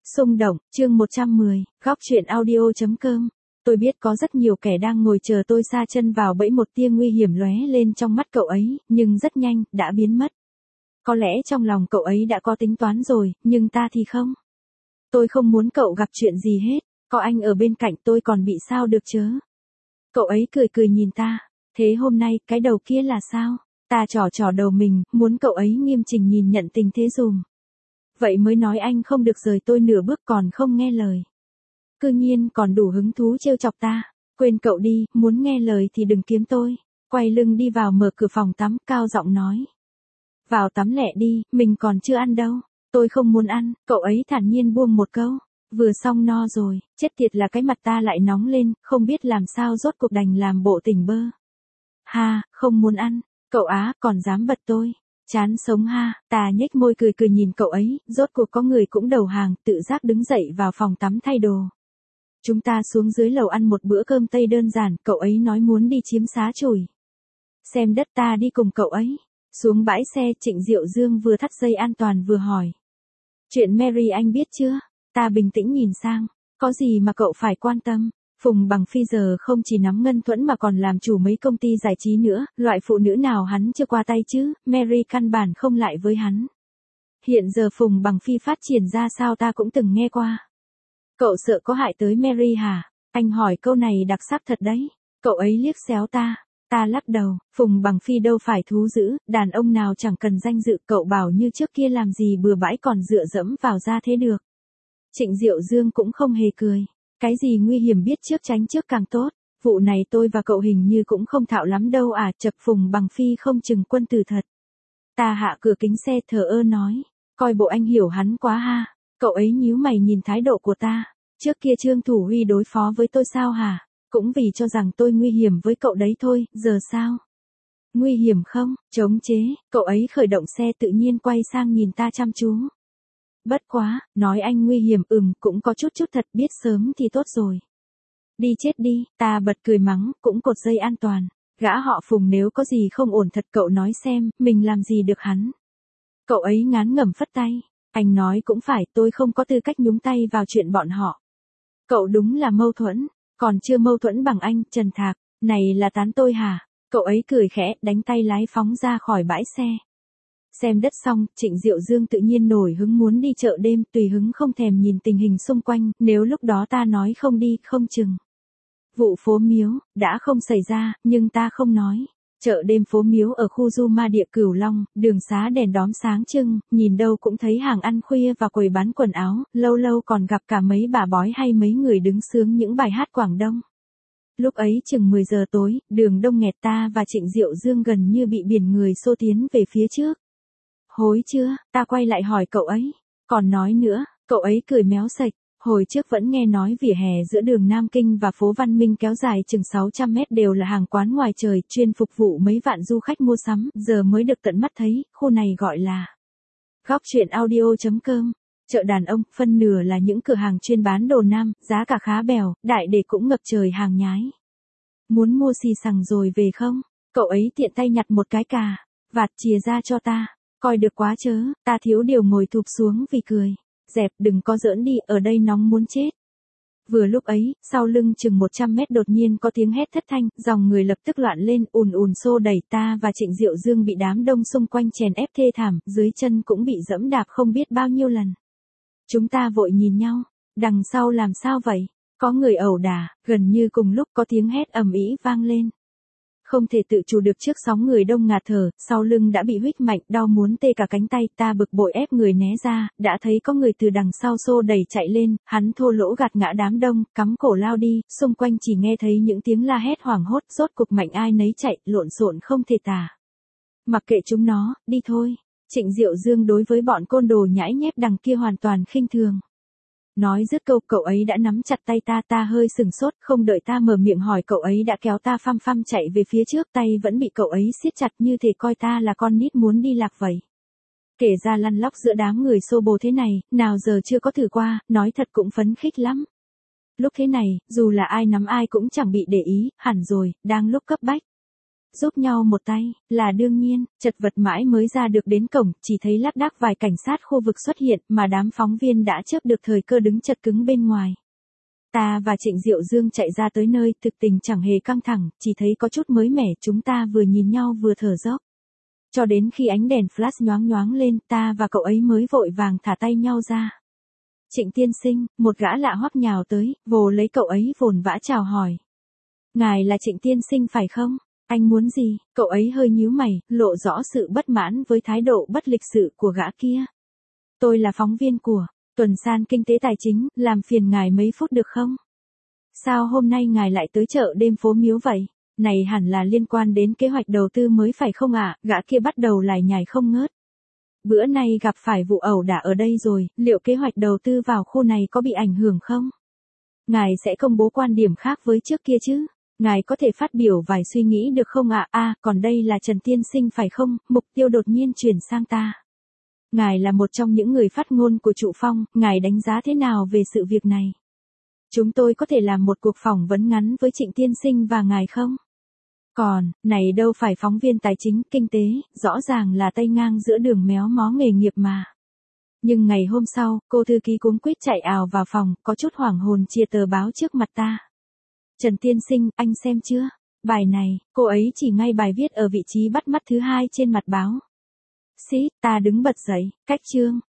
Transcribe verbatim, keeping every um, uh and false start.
Xung động, chương một trăm mười, góc truyện audio.com. Tôi biết có rất nhiều kẻ đang ngồi chờ tôi sa chân vào bẫy, một tia nguy hiểm lóe lên trong mắt cậu ấy, nhưng rất nhanh, đã biến mất. Có lẽ trong lòng cậu ấy đã có tính toán rồi, nhưng ta thì không. Tôi không muốn cậu gặp chuyện gì hết, có anh ở bên cạnh tôi còn bị sao được chớ. Cậu ấy cười cười nhìn ta, thế hôm nay, cái đầu kia là sao? Ta trỏ trỏ đầu mình, muốn cậu ấy nghiêm chỉnh nhìn nhận tình thế dùm. Vậy mới nói anh không được rời tôi nửa bước, còn không nghe lời. Cư nhiên còn đủ hứng thú trêu chọc ta. Quên cậu đi, muốn nghe lời thì đừng kiếm tôi. Quay lưng đi vào mở cửa phòng tắm, cao giọng nói. Vào tắm lẹ đi, mình còn chưa ăn đâu. Tôi không muốn ăn, cậu ấy thản nhiên buông một câu. Vừa xong no rồi, chết tiệt là cái mặt ta lại nóng lên, không biết làm sao rốt cuộc đành làm bộ tỉnh bơ. Ha, không muốn ăn, cậu á, còn dám bật tôi. Chán sống ha, ta nhếch môi cười cười nhìn cậu ấy, rốt cuộc có người cũng đầu hàng, tự giác đứng dậy vào phòng tắm thay đồ. Chúng ta xuống dưới lầu ăn một bữa cơm Tây đơn giản, cậu ấy nói muốn đi chiếm xá chùi. Xem đất, ta đi cùng cậu ấy. Xuống bãi xe, Trịnh Diệu Dương vừa thắt dây an toàn vừa hỏi. Chuyện Mary anh biết chưa? Ta bình tĩnh nhìn sang, có gì mà cậu phải quan tâm? Phùng Bằng Phi giờ không chỉ nắm Ngân Thuẫn mà còn làm chủ mấy công ty giải trí nữa, loại phụ nữ nào hắn chưa qua tay chứ, Mary căn bản không lại với hắn. Hiện giờ Phùng Bằng Phi phát triển ra sao ta cũng từng nghe qua. Cậu sợ có hại tới Mary hả? Anh hỏi câu này đặc sắc thật đấy. Cậu ấy liếc xéo ta. Ta lắc đầu, Phùng Bằng Phi đâu phải thú dữ, đàn ông nào chẳng cần danh dự, cậu bảo như trước kia làm gì bừa bãi còn dựa dẫm vào ra thế được. Trịnh Diệu Dương cũng không hề cười. Cái gì nguy hiểm biết trước tránh trước càng tốt, vụ này tôi và cậu hình như cũng không thạo lắm đâu à, chật. Phùng Bằng Phi không chừng quân tử thật. Ta hạ cửa kính xe thờ ơ nói, coi bộ anh hiểu hắn quá ha. Cậu ấy nhíu mày nhìn thái độ của ta, trước kia Trương Thủ Huy đối phó với tôi sao hả? Cũng vì cho rằng tôi nguy hiểm với cậu đấy thôi, giờ sao? Nguy hiểm không? Chống chế, cậu ấy khởi động xe tự nhiên quay sang nhìn ta chăm chú. Bất quá, nói anh nguy hiểm, ừm, cũng có chút chút thật, biết sớm thì tốt rồi. Đi chết đi, ta bật cười mắng, cũng cột dây an toàn. Gã họ Phùng nếu có gì không ổn thật cậu nói xem, mình làm gì được hắn. Cậu ấy ngán ngẩm phất tay, anh nói cũng phải, tôi không có tư cách nhúng tay vào chuyện bọn họ. Cậu đúng là mâu thuẫn, còn chưa mâu thuẫn bằng anh, Trần Thạc, này là tán tôi hả? Cậu ấy cười khẽ, đánh tay lái phóng ra khỏi bãi xe. Xem đất xong, Trịnh Diệu Dương tự nhiên nổi hứng muốn đi chợ đêm, tùy hứng không thèm nhìn tình hình xung quanh, nếu lúc đó ta nói không đi, không chừng. Vụ phố Miếu, đã không xảy ra, nhưng ta không nói. Chợ đêm phố Miếu ở khu du ma địa Cửu Long, đường xá đèn đóm sáng trưng, nhìn đâu cũng thấy hàng ăn khuya và quầy bán quần áo, lâu lâu còn gặp cả mấy bà bói hay mấy người đứng sướng những bài hát Quảng Đông. Lúc ấy chừng mười giờ tối, đường đông nghẹt, ta và Trịnh Diệu Dương gần như bị biển người xô tiến về phía trước. Hối chưa, ta quay lại hỏi cậu ấy. Còn nói nữa, cậu ấy cười méo sạch. Hồi trước vẫn nghe nói vỉa hè giữa đường Nam Kinh và phố Văn Minh kéo dài chừng sáu trăm mét đều là hàng quán ngoài trời, chuyên phục vụ mấy vạn du khách mua sắm, giờ mới được tận mắt thấy, khu này gọi là góc truyện audio.com. Chợ đàn ông, phân nửa là những cửa hàng chuyên bán đồ nam, giá cả khá bèo, đại để cũng ngập trời hàng nhái. Muốn mua xì xằng rồi về không? Cậu ấy tiện tay nhặt một cái cà vạt chìa ra cho ta. Coi được quá chớ, ta thiếu điều ngồi thụp xuống vì cười. Dẹp, đừng có giỡn đi, ở đây nóng muốn chết. Vừa lúc ấy, sau lưng chừng một trăm mét đột nhiên có tiếng hét thất thanh, dòng người lập tức loạn lên, ùn ùn xô đẩy, ta và Trịnh Diệu Dương bị đám đông xung quanh chèn ép thê thảm, dưới chân cũng bị dẫm đạp không biết bao nhiêu lần. Chúng ta vội nhìn nhau, đằng sau làm sao vậy? Có người ẩu đả, gần như cùng lúc có tiếng hét ầm ĩ vang lên. Không thể tự chủ được trước sóng người đông ngạt thở, sau lưng đã bị huých mạnh, đau muốn tê cả cánh tay, ta bực bội ép người né ra, đã thấy có người từ đằng sau xô đẩy chạy lên, hắn thô lỗ gạt ngã đám đông, cắm cổ lao đi, xung quanh chỉ nghe thấy những tiếng la hét hoảng hốt, rốt cục mạnh ai nấy chạy, lộn xộn không thể tả. Mặc kệ chúng nó, đi thôi. Trịnh Diệu Dương đối với bọn côn đồ nhãi nhép đằng kia hoàn toàn khinh thường. Nói dứt câu, cậu ấy đã nắm chặt tay ta, ta hơi sừng sốt, không đợi ta mở miệng hỏi cậu ấy đã kéo ta phăm phăm chạy về phía trước, tay vẫn bị cậu ấy siết chặt như thể coi ta là con nít muốn đi lạc vậy. Kể ra lăn lóc giữa đám người xô bồ thế này, nào giờ chưa có thử qua, nói thật cũng phấn khích lắm. Lúc thế này, dù là ai nắm ai cũng chẳng bị để ý, hẳn rồi, đang lúc cấp bách. giúp nhau một tay, là đương nhiên, chật vật mãi mới ra được đến cổng, chỉ thấy lác đác vài cảnh sát khu vực xuất hiện, mà đám phóng viên đã chớp được thời cơ đứng chật cứng bên ngoài. Ta và Trịnh Diệu Dương chạy ra tới nơi, thực tình chẳng hề căng thẳng, chỉ thấy có chút mới mẻ, chúng ta vừa nhìn nhau vừa thở dốc. Cho đến khi ánh đèn flash nhoáng nhoáng lên, ta và cậu ấy mới vội vàng thả tay nhau ra. Trịnh tiên sinh, một gã lạ hoắc nhào tới, vồ lấy cậu ấy vồn vã chào hỏi. Ngài là Trịnh tiên sinh phải không? Anh muốn gì? Cậu ấy hơi nhíu mày, lộ rõ sự bất mãn với thái độ bất lịch sự của gã kia. Tôi là phóng viên của Tuần San Kinh tế Tài chính, làm phiền ngài mấy phút được không? Sao hôm nay ngài lại tới chợ đêm Phố Miếu vậy? Này hẳn là liên quan đến kế hoạch đầu tư mới phải không ạ? À? Gã kia bắt đầu lải nhải không ngớt. Bữa nay gặp phải vụ ẩu đả ở đây rồi, liệu kế hoạch đầu tư vào khu này có bị ảnh hưởng không? Ngài sẽ công bố quan điểm khác với trước kia chứ? Ngài có thể phát biểu vài suy nghĩ được không ạ? À? À, còn đây là Trần Tiên Sinh phải không? Mục tiêu đột nhiên chuyển sang ta. Ngài là một trong những người phát ngôn của Trụ Phong, ngài đánh giá thế nào về sự việc này? Chúng tôi có thể làm một cuộc phỏng vấn ngắn với Trịnh Tiên Sinh và ngài không? Còn, này đâu phải phóng viên tài chính, kinh tế, rõ ràng là tay ngang giữa đường méo mó nghề nghiệp mà. Nhưng ngày hôm sau, cô thư ký cuống quýt chạy ào vào phòng, có chút hoảng hồn chia tờ báo trước mặt ta. Trần Tiên Sinh, anh xem chưa? Bài này, cô ấy chỉ ngay bài viết ở vị trí bắt mắt thứ hai trên mặt báo. Xí, ta đứng bật dậy, cách chương,